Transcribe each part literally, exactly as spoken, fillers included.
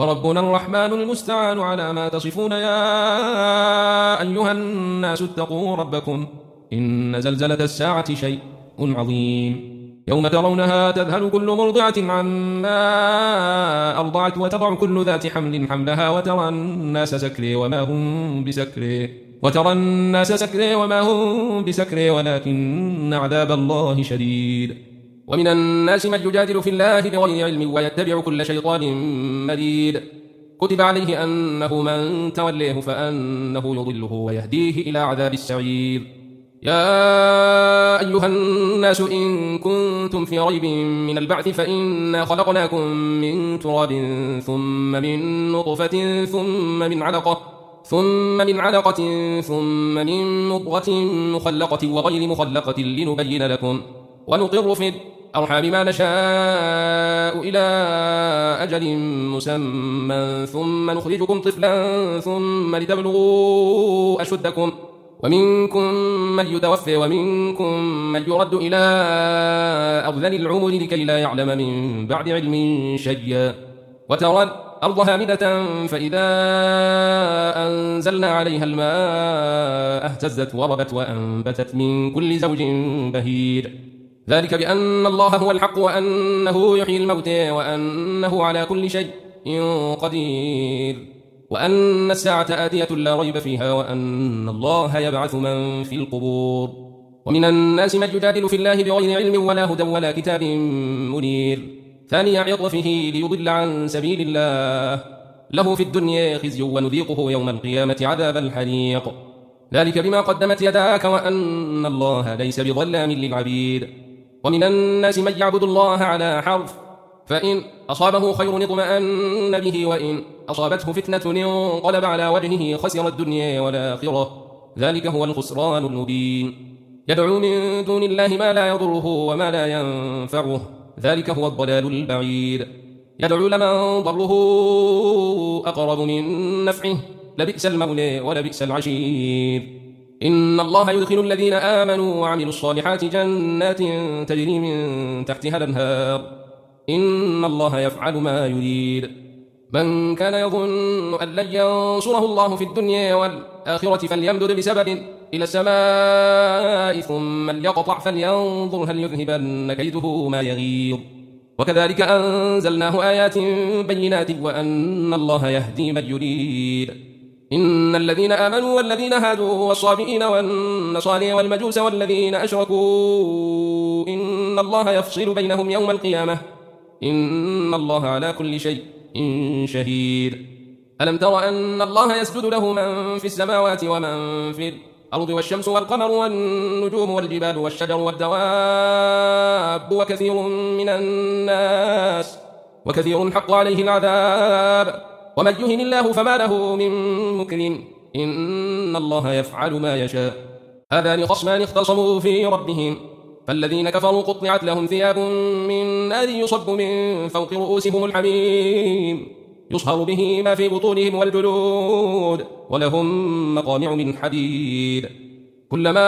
وربنا الرحمن المستعان على ما تصفون. يا أيها الناس اتقوا ربكم إن زلزلة الساعة شيء عظيم، يوم ترونها تذهل كل مرضعة عما أرضعت وتضع كل ذات حمل حملها وترى الناس سكري وما هم بسكري وترى الناس سكري وما هم بسكري ولكن عذاب الله شديد. ومن الناس من يجادل في الله بغير علم ويتبع كل شيطان مريد، كتب عليه أنه من توليه فأنه يضله ويهديه إلى عذاب السعير. يا أيها الناس إن كنتم في ريب من البعث فإنا خلقناكم من تراب ثم من نطفة ثم من علقة ثم من علقة ثم من مضغة مخلقة وغير مخلقة لنبين لكم ونقر في الأرحام ما نشاء إلى أجل مسمى ثم نخرجكم طفلا ثم لتبلغوا أشدكم ومنكم من يتوفى ومنكم من يرد إلى أرذل العمر لكي لا يعلم من بعد علم شيئا. وترى الأرض هامدة فإذا أنزلنا عليها الماء اهتزت وربت وأنبتت من كل زوج بهيج، ذلك بأن الله هو الحق وأنه يحيي الموتى وأنه على كل شيء قدير وأن الساعة آتية لا ريب فيها وأن الله يبعث من في القبور. ومن الناس من يجادل في الله بغير علم ولا هدى ولا كتاب منير، ثاني عطفه ليضل عن سبيل الله، له في الدنيا خزي ونذيقه يوم القيامة عذاب الحريق، ذلك بما قدمت يداك وأن الله ليس بظلام للعبيد. ومن الناس من يعبد الله على حرف، فإن أصابه خير اطمأن به وإن أصابته فتنة انقلب على وجهه خسر الدنيا والآخرة، ذلك هو الخسران المبين. يدعو من دون الله ما لا يضره وما لا ينفعه، ذلك هو الضلال البعيد. يدعو لمن ضره أقرب من نفعه، لبئس المولى ولبئس العشير. إن الله يدخل الذين آمنوا وعملوا الصالحات جنات تجري من تحتها الأنهار، إن الله يفعل ما يريد. من كان يظن أن لن ينصره الله في الدنيا والآخرة فليمدد بسبب إلى السماء ثم ليقطع فلينظر هل يذهبن كيده ما يغيظ. وكذلك أنزلناه آيات بينات وأن الله يهدي من يريد. إن الذين آمنوا والذين هادوا والصابئين والنصارى والمجوس والذين أشركوا إن الله يفصل بينهم يوم القيامة، إن الله على كل شيء شهيد. ألم تر أن الله يسجد له من في السماوات ومن في الأرض والشمس والقمر والنجوم والجبال والشجر والدواب وكثير من الناس وكثير حق عليه العذاب ومن يهن الله فما له من مكرم، إن الله يفعل ما يشاء. هذان خصمان اختصموا في ربهم، فالذين كفروا قطعت لهم ثياب من نار يصب من فوق رؤوسهم الحميم يصهر به ما في بطونهم والجلود ولهم مقامع من حديد، كلما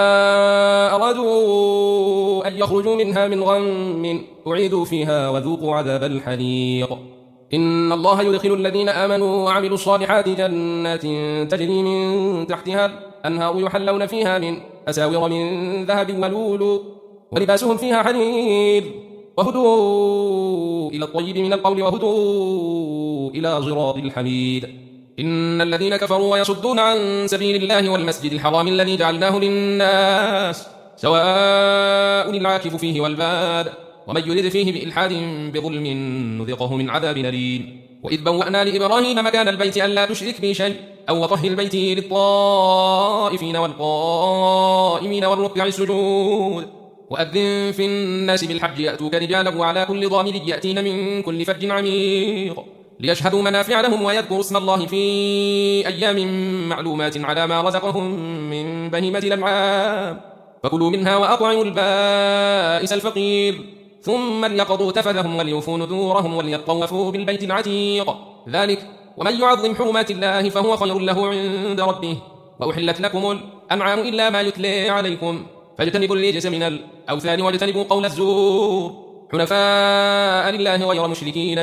أرادوا أن يخرجوا منها من غم أعيدوا فيها وذوقوا عذاب الحريق. إن الله يدخل الذين آمنوا وعملوا الصالحات جنات تجري من تحتها الأنهار يحلون فيها من أساور من ذهب ولؤلؤ ولباسهم فيها حرير، وهدوا إلى الطيب من القول وهدوا إلى صراط الحميد. إن الذين كفروا ويصدون عن سبيل الله والمسجد الحرام الذي جعلناه للناس سواء العاكف فيه والباد، ومن يرد فيه بإلحاد بظلم نذقه من عذاب أليم. وإذ بوأنا لإبراهيم مكان البيت ألا تشرك بي شيء أو وطهر البيت للطائفين والقائمين والركع السجود، وأذن في الناس بالحج يأتوك رجالا وعلى كل ضامر يأتين من كل فج عميق ليشهدوا منافع لهم ويذكروا اسم الله في أيام معلومات على ما رزقهم من بهيمة الأنعام، فكلوا منها وأطعموا البائس الفقير ثم ليقضوا تفثهم وليوفوا نذورهم وليطوفوا بالبيت العتيق، ذلك ومن يعظم حرمات الله فهو خير له عند ربه. وأحلت لكم الأنعام إلا ما يتلى عليكم فاجتنبوا الرجس من الأوثان واجتنبوا قول الزور حنفاء لله غير مشركين به،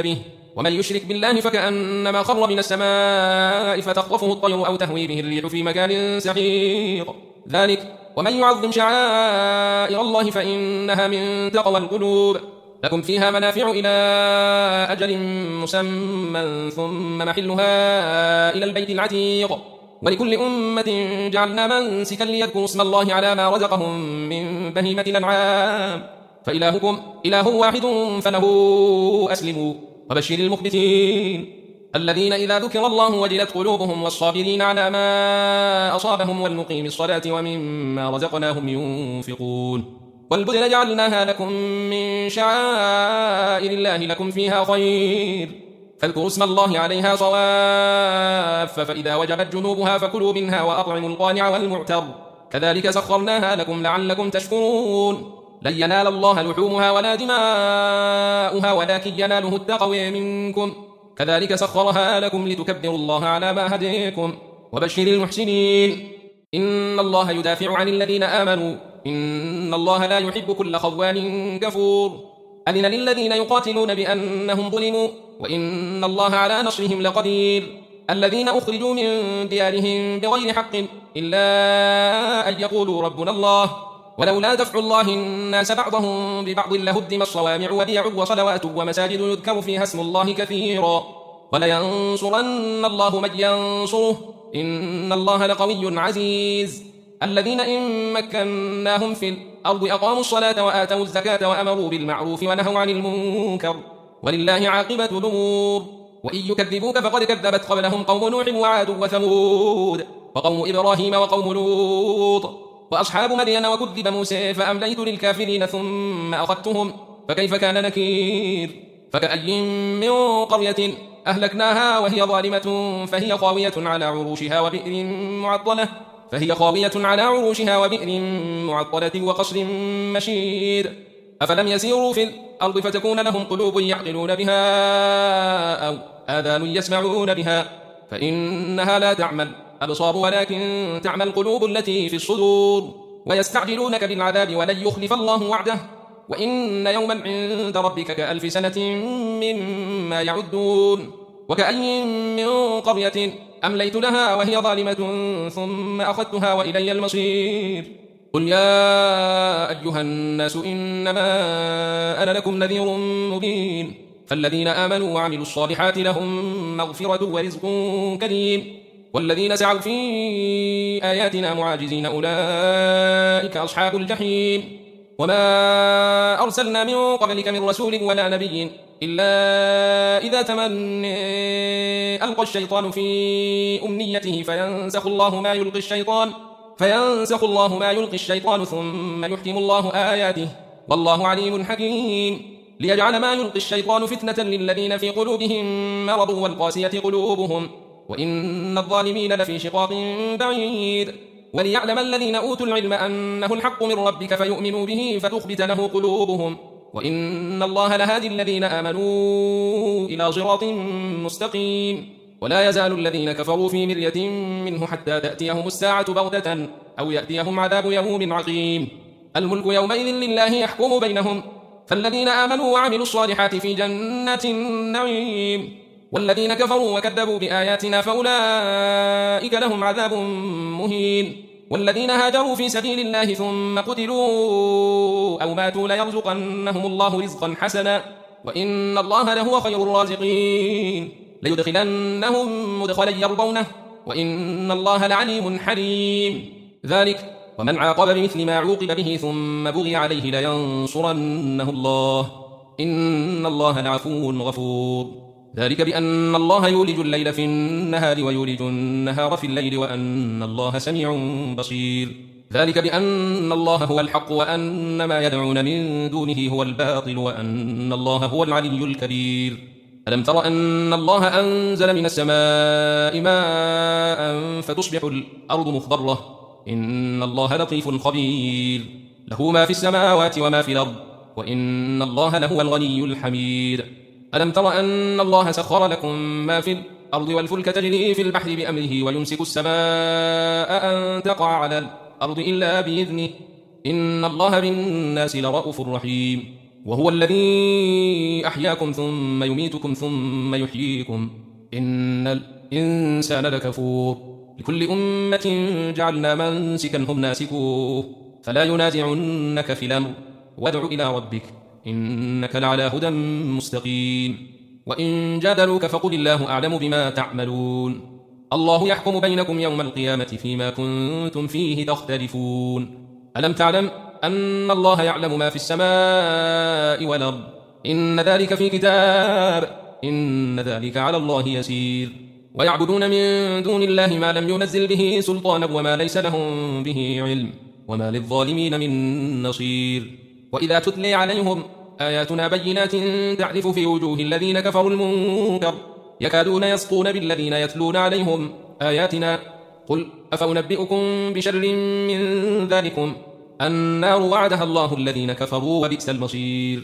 ومن يشرك بالله فكأنما خر من السماء فتخطفه الطير أو تهوي به الريح في مكان سحيق. ذلك ومن يعظم شعائر الله فإنها من تقوى القلوب. لكم فيها منافع إلى أجل مسمى ثم محلها إلى البيت العتيق. ولكل أمة جعلنا منسكا ليذكروا اسم الله على ما رزقهم من بهيمة الأنعام فإلهكم إله واحد فله أسلموا وبشر المخبتين الذين إذا ذكر الله وجلت قلوبهم والصابرين على ما أصابهم والمقيم الصلاة ومما رزقناهم ينفقون. والبدن جعلناها لكم من شعائر الله لكم فيها خير فاذكروا اسم الله عليها صواف فإذا وجبت جنوبها فكلوا منها وأطعموا القانع والمعتر كذلك سخرناها لكم لعلكم تشكرون. لن ينال الله لحومها ولا دماؤها ولكن يناله التقوى منكم كذلك سخرها لكم لتكبروا الله على ما هديكم وبشر المحسنين. إن الله يدافع عن الذين آمنوا إن الله لا يحب كل خوان كفور. أذن للذين يقاتلون بأنهم ظلموا وإن الله على نصرهم لقدير. الذين أخرجوا من ديارهم بغير حق إلا أن يقولوا ربنا الله ولولا دفع الله الناس بعضهم ببعض لهدم الصوامع وبيع وصلوات ومساجد يذكر فيها اسم الله كثيرا ولينصرن الله من ينصره إن الله لقوي عزيز. الذين إن مكناهم في الأرض أقاموا الصلاة وآتوا الزكاة وأمروا بالمعروف ونهوا عن المنكر ولله عاقبة الأمور. وإن يكذبوك فقد كذبت قبلهم قوم نوح وعاد وثمود وقوم إبراهيم وقوم لوط وأصحاب مدين وكذب موسى فأمليت للكافرين ثم أخذتهم فكيف كان نكير. فكأي من قرية أهلكناها وهي ظالمة فهي خاوية على عروشها وبئر معطلة فهي خاوية على عروشها وبئر معطلة وقصر مشيد. أفلم يسيروا في الأرض فتكون لهم قلوب يعقلون بها أو آذان يسمعون بها فإنها لا تعمى الأبصار ولكن تعمى القلوب التي في الصدور. ويستعجلونك بالعذاب ولن يخلف الله وعده وإن يوما عند ربك كألف سنة مما يعدون. وكأي من قرية أمليت لها وهي ظالمة ثم أخذتها وإلي المصير. قل يا أيها الناس إنما أنا لكم نذير مبين فالذين آمنوا وعملوا الصالحات لهم مغفرة ورزق كريم والذين سعوا في آياتنا معاجزين أولئك أصحاب الجحيم. وما أرسلنا من قبلك من رسول ولا نبي إلا إذا تمنى ألقى الشيطان في أمنيته فينسخ الله ما يلقي الشيطان فينسخ الله ما يلقي الشيطان ثم يحكم الله آياته والله عليم حكيم. ليجعل ما يلقي الشيطان فتنة للذين في قلوبهم مرض والقاسية قلوبهم وإن الظالمين لفي شقاق بعيد. وليعلم الذين أوتوا العلم أنه الحق من ربك فيؤمنوا به فتخبت له قلوبهم وإن الله لهادي الذين آمنوا إلى صراط مستقيم. ولا يزال الذين كفروا في مرية منه حتى تأتيهم الساعة بغتة أو يأتيهم عذاب يوم عقيم. الملك يومئذ لله يحكم بينهم فالذين آمنوا وعملوا الصالحات في جنات النعيم والذين كفروا وكذبوا بآياتنا فأولئك لهم عذاب مهين. والذين هاجروا في سبيل الله ثم قتلوا أو ماتوا ليرزقنهم الله رزقا حسنا وإن الله لهو خير الرازقين. ليدخلنهم مدخلا يرضونه وإن الله لعليم حليم. ذلك ومن عاقب بمثل ما عوقب به ثم بغي عليه لينصرنه الله إن الله لعفو غفور. ذلك بأن الله يولج الليل في النهار ويولج النهار في الليل وأن الله سميع بصير. ذلك بأن الله هو الحق وأن ما يدعون من دونه هو الباطل وأن الله هو العلي الكبير. ألم تر أن الله أنزل من السماء ماء فتصبح الأرض مخضرة إن الله لطيف خبير. له ما في السماوات وما في الأرض وإن الله لهو الغني الحميد. ألم تر أن الله سخر لكم ما في الأرض والفلك تجري في البحر بأمره ويمسك السماء أن تقع على الأرض إلا بإذنه إن الله بالناس لرؤوف رحيم. وهو الذي أحياكم ثم يميتكم ثم يحييكم إن الإنسان لكفور لكل أمة جعلنا منسكا هم ناسكوه فلا ينازعنك في الأمر وادع إلى ربك إنك لعلى هدى مستقيم وإن جادلوك فقل الله أعلم بما تعملون الله يحكم بينكم يوم القيامة فيما كنتم فيه تختلفون ألم تعلم أن الله يعلم ما في السماء والأرض إن ذلك في كتاب إن ذلك على الله يسير ويعبدون من دون الله ما لم ينزل به سلطانا وما ليس لهم به علم وما للظالمين من نصير وإذا تتلي عليهم آياتنا بينات تعرف في وجوه الذين كفروا المنكر يكادون يسطون بالذين يتلون عليهم آياتنا قل أفأنبئكم بشر من ذلكم النار وعدها الله الذين كفروا وبئس المصير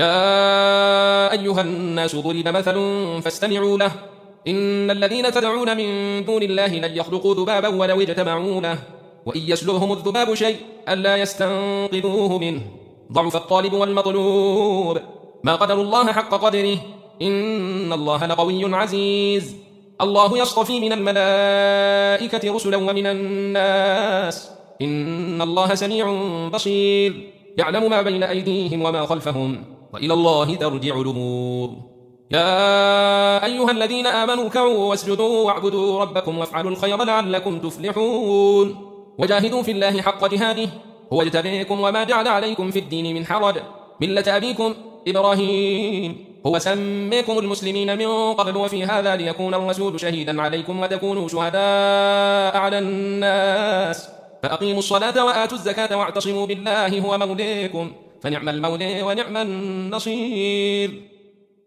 يا أيها الناس ضرب مثل فاستمعوا له إن الذين تدعون من دون الله لن يخلقوا ذبابا ولو اجتمعوا له وإن يسلبهم الذباب شيء ألا يستنقذوه منه ضعف الطالب والمطلوب ما قدر الله حق قدره إن الله لقوي عزيز الله يصطفي من الملائكة رسلا ومن الناس إن الله سميع بصير يعلم ما بين أيديهم وما خلفهم وإلى الله ترجع الأمور يا أيها الذين آمنوا اركعوا واسجدوا واعبدوا ربكم وافعلوا الخير لعلكم تفلحون وجاهدوا في الله حق جهاده هو اجتبيكم وما جعل عليكم في الدين من حرج ملة أبيكم إبراهيم هو سميكم المسلمين من قبل وفي هذا ليكون الرسول شهيدا عليكم وتكونوا شهداء على الناس فأقيموا الصلاة وآتوا الزكاة واعتصموا بالله هو موليكم فنعم المولى ونعم النصير